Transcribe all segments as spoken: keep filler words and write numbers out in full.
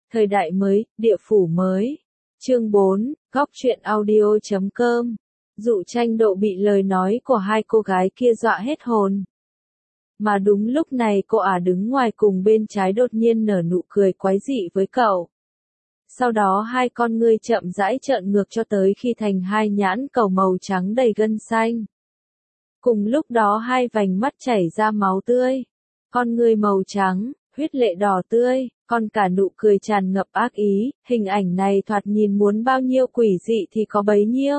Thời đại mới, địa phủ mới. Chương bốn, góc truyện audio chấm com. Dụ Tranh Độ bị lời nói của hai cô gái kia dọa hết hồn. Mà đúng lúc này cô ả đứng ngoài cùng bên trái đột nhiên nở nụ cười quái dị với cậu. Sau đó hai con ngươi chậm rãi trợn ngược cho tới khi thành hai nhãn cầu màu trắng đầy gân xanh. Cùng lúc đó hai vành mắt chảy ra máu tươi. Con ngươi màu trắng, huyết lệ đỏ tươi, còn cả nụ cười tràn ngập ác ý, hình ảnh này thoạt nhìn muốn bao nhiêu quỷ dị thì có bấy nhiêu.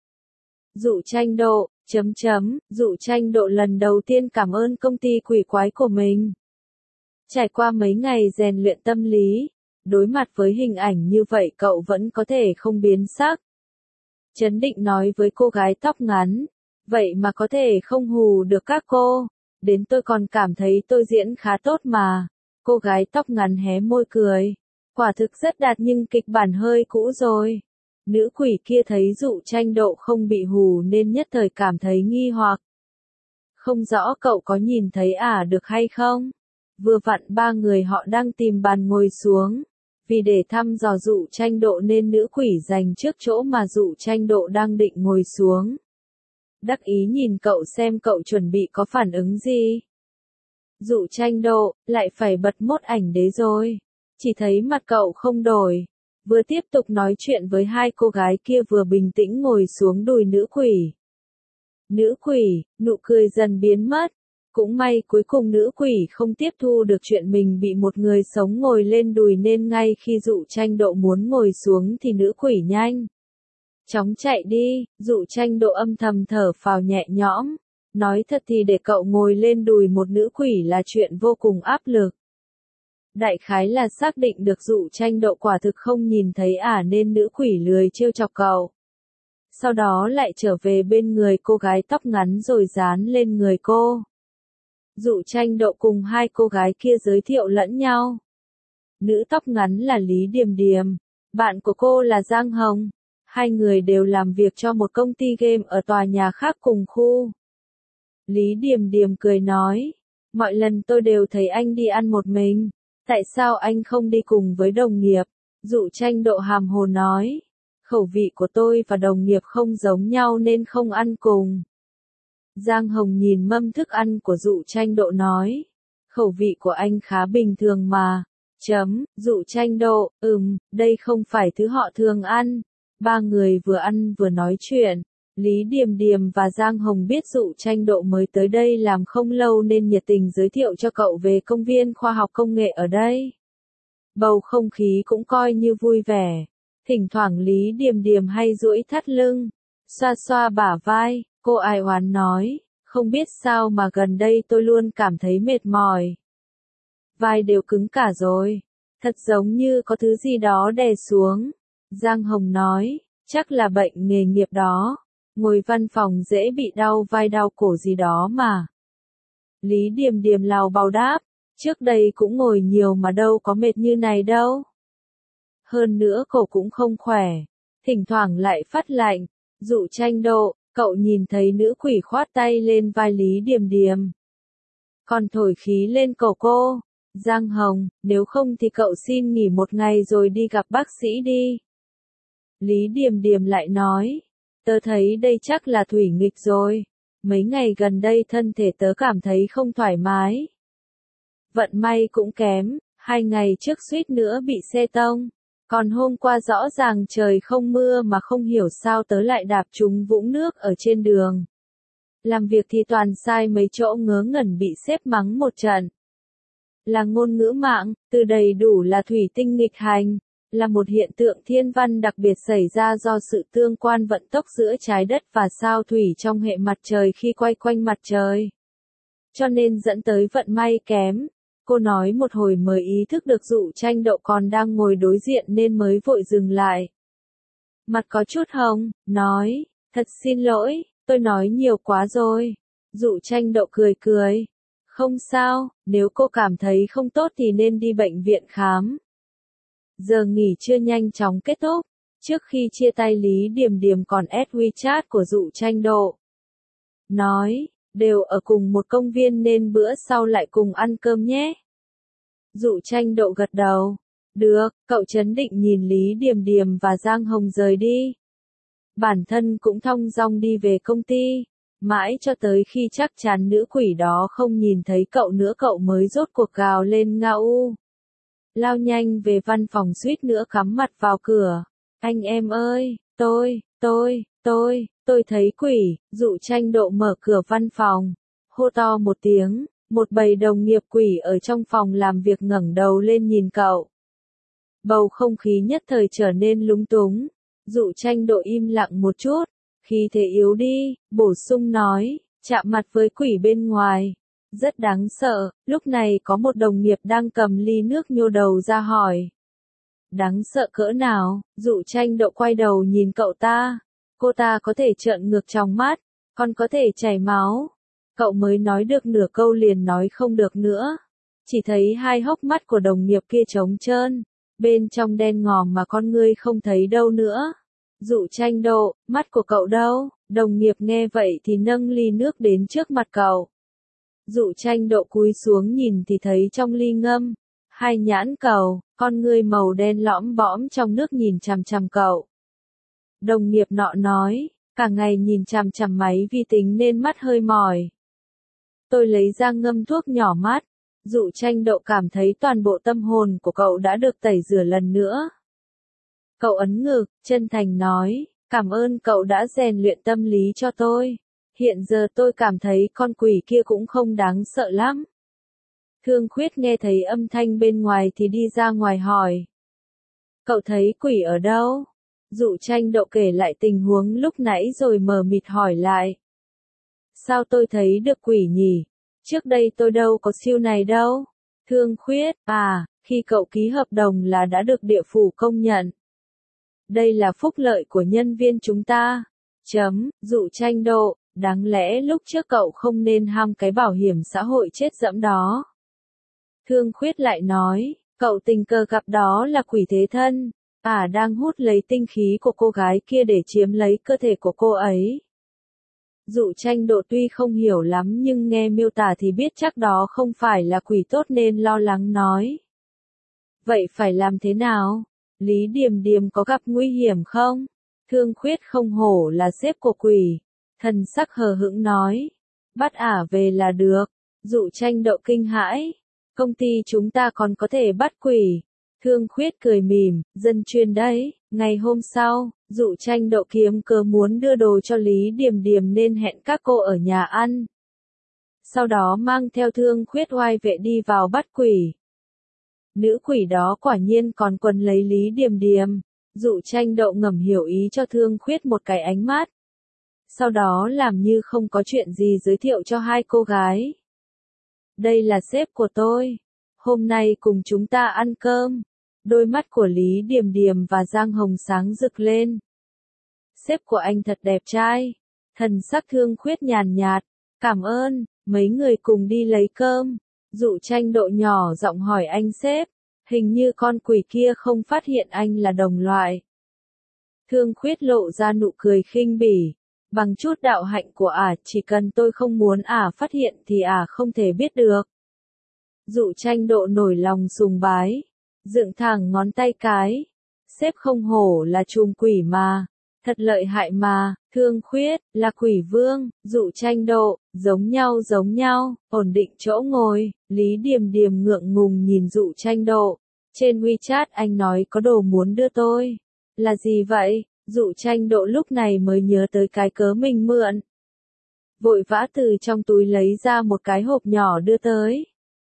Dụ Tranh Độ, chấm chấm, Dụ Tranh Độ lần đầu tiên cảm ơn công ty quỷ quái của mình. Trải qua mấy ngày rèn luyện tâm lý, đối mặt với hình ảnh như vậy cậu vẫn có thể không biến sắc. Trấn định nói với cô gái tóc ngắn, vậy mà có thể không hù được các cô, đến tôi còn cảm thấy tôi diễn khá tốt mà. Cô gái tóc ngắn hé môi cười, quả thực rất đạt nhưng kịch bản hơi cũ rồi. Nữ quỷ kia thấy Dụ Tranh Độ không bị hù nên nhất thời cảm thấy nghi hoặc. Không rõ cậu có nhìn thấy ả được hay không? Vừa vặn ba người họ đang tìm bàn ngồi xuống. Vì để thăm dò Dụ Tranh Độ nên nữ quỷ dành trước chỗ mà Dụ Tranh Độ đang định ngồi xuống. Đắc ý nhìn cậu xem cậu chuẩn bị có phản ứng gì. Dụ Tranh Độ, lại phải bật mốt ảnh đế rồi. Chỉ thấy mặt cậu không đổi. Vừa tiếp tục nói chuyện với hai cô gái kia vừa bình tĩnh ngồi xuống đùi nữ quỷ. Nữ quỷ, nụ cười dần biến mất. Cũng may cuối cùng nữ quỷ không tiếp thu được chuyện mình bị một người sống ngồi lên đùi nên ngay khi Dụ Tranh Độ muốn ngồi xuống thì nữ quỷ nhanh chóng chạy đi. Dụ Tranh Độ âm thầm thở phào nhẹ nhõm. Nói thật thì để cậu ngồi lên đùi một nữ quỷ là chuyện vô cùng áp lực. Đại khái là xác định được Dụ Tranh Độ quả thực không nhìn thấy ả nên nữ quỷ lười trêu chọc cậu. Sau đó lại trở về bên người cô gái tóc ngắn rồi dán lên người cô. Dụ Tranh Độ cùng hai cô gái kia giới thiệu lẫn nhau. Nữ tóc ngắn là Lý Điềm Điềm, bạn của cô là Giang Hồng. Hai người đều làm việc cho một công ty game ở tòa nhà khác cùng khu. Lý Điềm Điềm cười nói, mọi lần tôi đều thấy anh đi ăn một mình, tại sao anh không đi cùng với đồng nghiệp? Dụ Tranh Độ hàm hồ nói, khẩu vị của tôi và đồng nghiệp không giống nhau nên không ăn cùng. Giang Hồng nhìn mâm thức ăn của Dụ Tranh Độ nói, khẩu vị của anh khá bình thường mà. Chấm, Dụ Tranh Độ, ừm, đây không phải thứ họ thường ăn. Ba người vừa ăn vừa nói chuyện. Lý Điềm Điềm và Giang Hồng biết Dụ Tranh Độ mới tới đây làm không lâu nên nhiệt tình giới thiệu cho cậu về công viên khoa học công nghệ ở đây. Bầu không khí cũng coi như vui vẻ. Thỉnh thoảng Lý Điềm Điềm hay duỗi thắt lưng, xoa xoa bả vai, cô ai oán nói, không biết sao mà gần đây tôi luôn cảm thấy mệt mỏi. Vai đều cứng cả rồi, thật giống như có thứ gì đó đè xuống. Giang Hồng nói, chắc là bệnh nghề nghiệp đó. Ngồi văn phòng dễ bị đau vai đau cổ gì đó mà. Lý Điềm Điềm lào bào đáp, trước đây cũng ngồi nhiều mà đâu có mệt như này đâu. Hơn nữa cổ cũng không khỏe, thỉnh thoảng lại phát lạnh. Dụ Tranh Độ, cậu nhìn thấy nữ quỷ khoát tay lên vai Lý Điềm Điềm. Còn thổi khí lên cổ cô. Giang Hồng, nếu không thì cậu xin nghỉ một ngày rồi đi gặp bác sĩ đi. Lý Điềm Điềm lại nói, tớ thấy đây chắc là thủy nghịch rồi. Mấy ngày gần đây thân thể tớ cảm thấy không thoải mái. Vận may cũng kém, hai ngày trước suýt nữa bị xe tông. Còn hôm qua rõ ràng trời không mưa mà không hiểu sao tớ lại đạp trúng vũng nước ở trên đường. Làm việc thì toàn sai mấy chỗ ngớ ngẩn bị sếp mắng một trận. Là ngôn ngữ mạng, từ đầy đủ là thủy tinh nghịch hành. Là một hiện tượng thiên văn đặc biệt xảy ra do sự tương quan vận tốc giữa trái đất và sao thủy trong hệ mặt trời khi quay quanh mặt trời. Cho nên dẫn tới vận may kém. Cô nói một hồi mới ý thức được Dụ Tranh Độ còn đang ngồi đối diện nên mới vội dừng lại. Mặt có chút hồng, nói, thật xin lỗi, tôi nói nhiều quá rồi. Dụ Tranh Độ cười cười. Không sao, nếu cô cảm thấy không tốt thì nên đi bệnh viện khám. Giờ nghỉ trưa nhanh chóng kết thúc. Trước khi chia tay Lý Điềm Điềm còn add WeChat của Dụ Tranh Độ. Nói, đều ở cùng một công viên nên bữa sau lại cùng ăn cơm nhé. Dụ Tranh Độ gật đầu. Được, cậu trấn định nhìn Lý Điềm Điềm và Giang Hồng rời đi. Bản thân cũng thong dong đi về công ty. Mãi cho tới khi chắc chắn nữ quỷ đó không nhìn thấy cậu nữa cậu mới rốt cuộc gào lên ngao. Lao nhanh về văn phòng suýt nữa cắm mặt vào cửa. Anh em ơi, tôi, tôi, tôi, tôi thấy quỷ, Dụ Tranh Độ mở cửa văn phòng. Hô to một tiếng, một bầy đồng nghiệp quỷ ở trong phòng làm việc ngẩng đầu lên nhìn cậu. Bầu không khí nhất thời trở nên lúng túng. Dụ Tranh Độ im lặng một chút, khí thế yếu đi, bổ sung nói, chạm mặt với quỷ bên ngoài. Rất đáng sợ, lúc này có một đồng nghiệp đang cầm ly nước nhô đầu ra hỏi. Đáng sợ cỡ nào? Dụ Tranh Độ quay đầu nhìn cậu ta. Cô ta có thể trợn ngược trong mắt, còn có thể chảy máu. Cậu mới nói được nửa câu liền nói không được nữa. Chỉ thấy hai hốc mắt của đồng nghiệp kia trống trơn, bên trong đen ngòm mà con ngươi không thấy đâu nữa. Dụ Tranh Độ, mắt của cậu đâu? Đồng nghiệp nghe vậy thì nâng ly nước đến trước mặt cậu. Dụ Tranh Độ cúi xuống nhìn thì thấy trong ly ngâm, hai nhãn cầu, con ngươi màu đen lõm bõm trong nước nhìn chằm chằm cậu. Đồng nghiệp nọ nói, cả ngày nhìn chằm chằm máy vi tính nên mắt hơi mỏi. Tôi lấy ra ngâm thuốc nhỏ mắt. Dụ Tranh Độ cảm thấy toàn bộ tâm hồn của cậu đã được tẩy rửa lần nữa. Cậu ấn ngực, chân thành nói, cảm ơn cậu đã rèn luyện tâm lý cho tôi. Hiện giờ tôi cảm thấy con quỷ kia cũng không đáng sợ lắm. Thương Khuyết nghe thấy âm thanh bên ngoài thì đi ra ngoài hỏi. Cậu thấy quỷ ở đâu? Dụ Tranh Độ kể lại tình huống lúc nãy rồi mờ mịt hỏi lại. Sao tôi thấy được quỷ nhỉ? Trước đây tôi đâu có siêu này đâu. Thương Khuyết, à, khi cậu ký hợp đồng là đã được địa phủ công nhận. Đây là phúc lợi của nhân viên chúng ta. Chấm, Dụ Tranh Độ, đáng lẽ lúc trước cậu không nên ham cái bảo hiểm xã hội chết dẫm đó. Thương Khuyết lại nói, cậu tình cờ gặp đó là quỷ thế thân, à đang hút lấy tinh khí của cô gái kia để chiếm lấy cơ thể của cô ấy. Dụ Tranh Độ tuy không hiểu lắm nhưng nghe miêu tả thì biết chắc đó không phải là quỷ tốt nên lo lắng nói. Vậy phải làm thế nào? Lý Điềm Điềm có gặp nguy hiểm không? Thương Khuyết không hổ là sếp của quỷ. Thần sắc hờ hững nói. Bắt ả về là được. Dụ Tranh Độ kinh hãi. Công ty chúng ta còn có thể bắt quỷ. Thương Khuyết cười mỉm, dân chuyên đấy. Ngày hôm sau, Dụ Tranh Độ kiếm cớ muốn đưa đồ cho Lý Điềm Điềm nên hẹn các cô ở nhà ăn. Sau đó mang theo Thương Khuyết oai vệ đi vào bắt quỷ. Nữ quỷ đó quả nhiên còn quấn lấy Lý Điềm Điềm. Dụ Tranh Độ ngầm hiểu ý cho Thương Khuyết một cái ánh mắt. Sau đó làm như không có chuyện gì giới thiệu cho hai cô gái. Đây là sếp của tôi. Hôm nay cùng chúng ta ăn cơm. Đôi mắt của Lý Điềm Điềm và Giang Hồng sáng rực lên. Sếp của anh thật đẹp trai. Thần sắc Thương Khuyết nhàn nhạt. Cảm ơn, mấy người cùng đi lấy cơm. Dụ Tranh Độ nhỏ giọng hỏi anh sếp. Hình như con quỷ kia không phát hiện anh là đồng loại. Thương Khuyết lộ ra nụ cười khinh bỉ. Bằng chút đạo hạnh của ả, chỉ cần tôi không muốn ả phát hiện thì ả không thể biết được. Dụ Tranh Độ nổi lòng sùng bái. Dựng thẳng ngón tay cái. Sếp không hổ là trùm quỷ mà. Thật lợi hại mà. Thương Khuyết, là quỷ vương. Dụ Tranh Độ, giống nhau giống nhau. Ổn định chỗ ngồi. Lý Điềm Điềm ngượng ngùng nhìn Dụ Tranh Độ. Trên WeChat anh nói có đồ muốn đưa tôi. Là gì vậy? Dụ Tranh Độ lúc này mới nhớ tới cái cớ mình mượn. Vội vã từ trong túi lấy ra một cái hộp nhỏ đưa tới.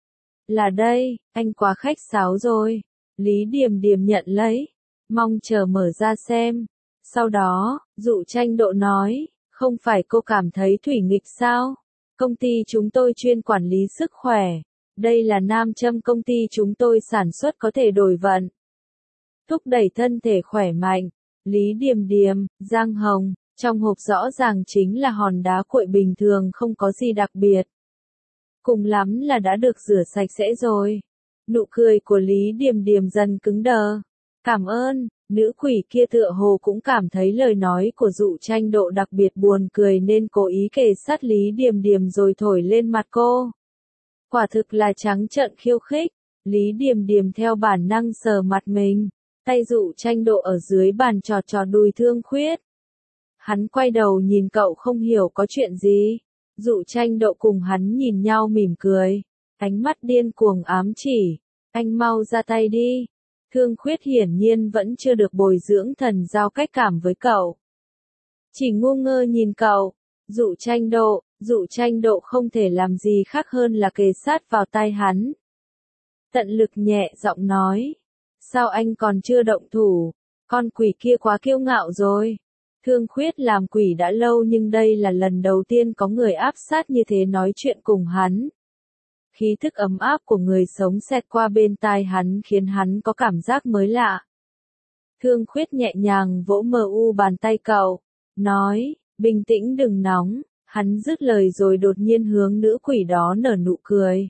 Là đây, anh quá khách sáo rồi. Lý Điềm Điềm nhận lấy. Mong chờ mở ra xem. Sau đó, Dụ Tranh Độ nói, không phải cô cảm thấy thủy nghịch sao? Công ty chúng tôi chuyên quản lý sức khỏe. Đây là nam châm công ty chúng tôi sản xuất có thể đổi vận. Thúc đẩy thân thể khỏe mạnh. Lý Điềm Điềm, Giang Hồng, trong hộp rõ ràng chính là hòn đá cuội bình thường không có gì đặc biệt. Cùng lắm là đã được rửa sạch sẽ rồi. Nụ cười của Lý Điềm Điềm dần cứng đờ. Cảm ơn, nữ quỷ kia tựa hồ cũng cảm thấy lời nói của Dụ Tranh Độ đặc biệt buồn cười nên cố ý kề sát Lý Điềm Điềm rồi thổi lên mặt cô. Quả thực là trắng trợn khiêu khích. Lý Điềm Điềm theo bản năng sờ mặt mình, tay Dụ Tranh Độ ở dưới bàn trò trò đùi Thương Khuyết. Hắn quay đầu nhìn cậu không hiểu có chuyện gì. Dụ Tranh Độ cùng hắn nhìn nhau mỉm cười, ánh mắt điên cuồng ám chỉ, anh mau ra tay đi. Thương Khuyết hiển nhiên vẫn chưa được bồi dưỡng thần giao cách cảm với cậu. Chỉ ngu ngơ nhìn cậu. Dụ Tranh Độ, Dụ Tranh Độ không thể làm gì khác hơn là kề sát vào tai hắn. Tận lực nhẹ giọng nói. Sao anh còn chưa động thủ? Con quỷ kia quá kiêu ngạo rồi. Thương Khuyết làm quỷ đã lâu nhưng đây là lần đầu tiên có người áp sát như thế nói chuyện cùng hắn. Khí thức ấm áp của người sống xẹt qua bên tai hắn khiến hắn có cảm giác mới lạ. Thương Khuyết nhẹ nhàng vỗ mờ u bàn tay cậu, nói, bình tĩnh đừng nóng. Hắn dứt lời rồi đột nhiên hướng nữ quỷ đó nở nụ cười.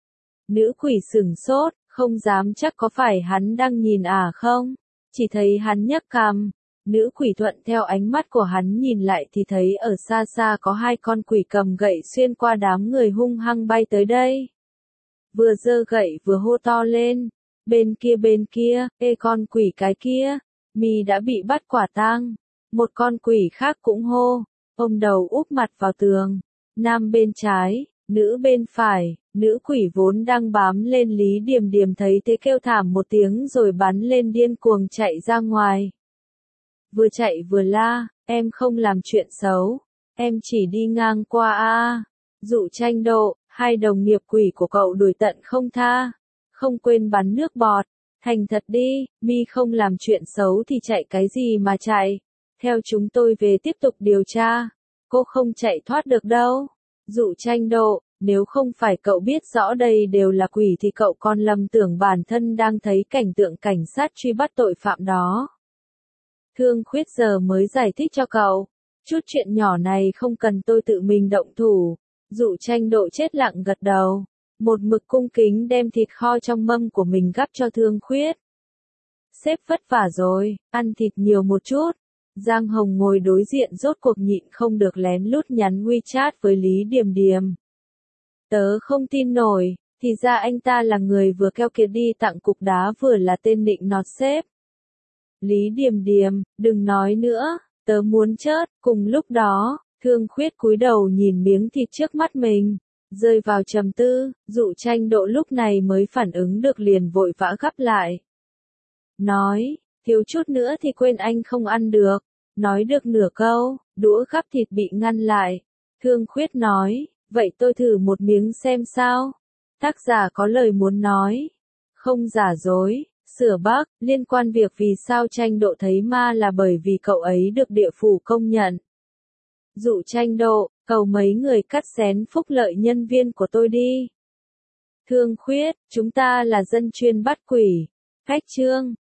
Nữ quỷ sửng sốt, không dám chắc có phải hắn đang nhìn à không? Chỉ thấy hắn nhấc cằm. Nữ quỷ thuận theo ánh mắt của hắn nhìn lại thì thấy ở xa xa có hai con quỷ cầm gậy xuyên qua đám người hung hăng bay tới đây. Vừa giơ gậy vừa hô to lên. Bên kia bên kia, ê con quỷ cái kia, mi đã bị bắt quả tang. Một con quỷ khác cũng hô, ôm đầu úp mặt vào tường. Nam bên trái, nữ bên phải, nữ quỷ vốn đang bám lên Lý Điềm Điềm thấy thế kêu thảm một tiếng rồi bắn lên điên cuồng chạy ra ngoài. Vừa chạy vừa la, em không làm chuyện xấu, em chỉ đi ngang qua a. Dụ Tranh Độ, hai đồng nghiệp quỷ của cậu đuổi tận không tha, không quên bắn nước bọt, thành thật đi, mi không làm chuyện xấu thì chạy cái gì mà chạy, theo chúng tôi về tiếp tục điều tra, cô không chạy thoát được đâu. Dụ Tranh Độ, nếu không phải cậu biết rõ đây đều là quỷ thì cậu còn lầm tưởng bản thân đang thấy cảnh tượng cảnh sát truy bắt tội phạm đó. Thương Khuyết giờ mới giải thích cho cậu, chút chuyện nhỏ này không cần tôi tự mình động thủ. Dụ Tranh Độ chết lặng gật đầu, một mực cung kính đem thịt kho trong mâm của mình gắp cho Thương Khuyết. Sếp vất vả rồi, ăn thịt nhiều một chút. Giang Hồng ngồi đối diện rốt cuộc nhịn không được lén lút nhắn WeChat với Lý Điềm Điềm. Tớ không tin nổi, thì ra anh ta là người vừa keo kiệt đi tặng cục đá vừa là tên nịnh nọt sếp. Lý Điềm Điềm, đừng nói nữa, tớ muốn chết. Cùng lúc đó, Thương Khuyết cúi đầu nhìn miếng thịt trước mắt mình, rơi vào trầm tư. Dụ Tranh Độ lúc này mới phản ứng được liền vội vã gắp lại. Nói, thiếu chút nữa thì quên anh không ăn được. Nói được nửa câu, đũa gắp thịt bị ngăn lại. Thương Khuyết nói, vậy tôi thử một miếng xem sao. Tác giả có lời muốn nói. Không giả dối, sửa bác, liên quan việc vì sao Tranh Độ thấy ma là bởi vì cậu ấy được địa phủ công nhận. Dụ Tranh Độ, cầu mấy người cắt xén phúc lợi nhân viên của tôi đi. Thương Khuyết, chúng ta là dân chuyên bắt quỷ. Cách chương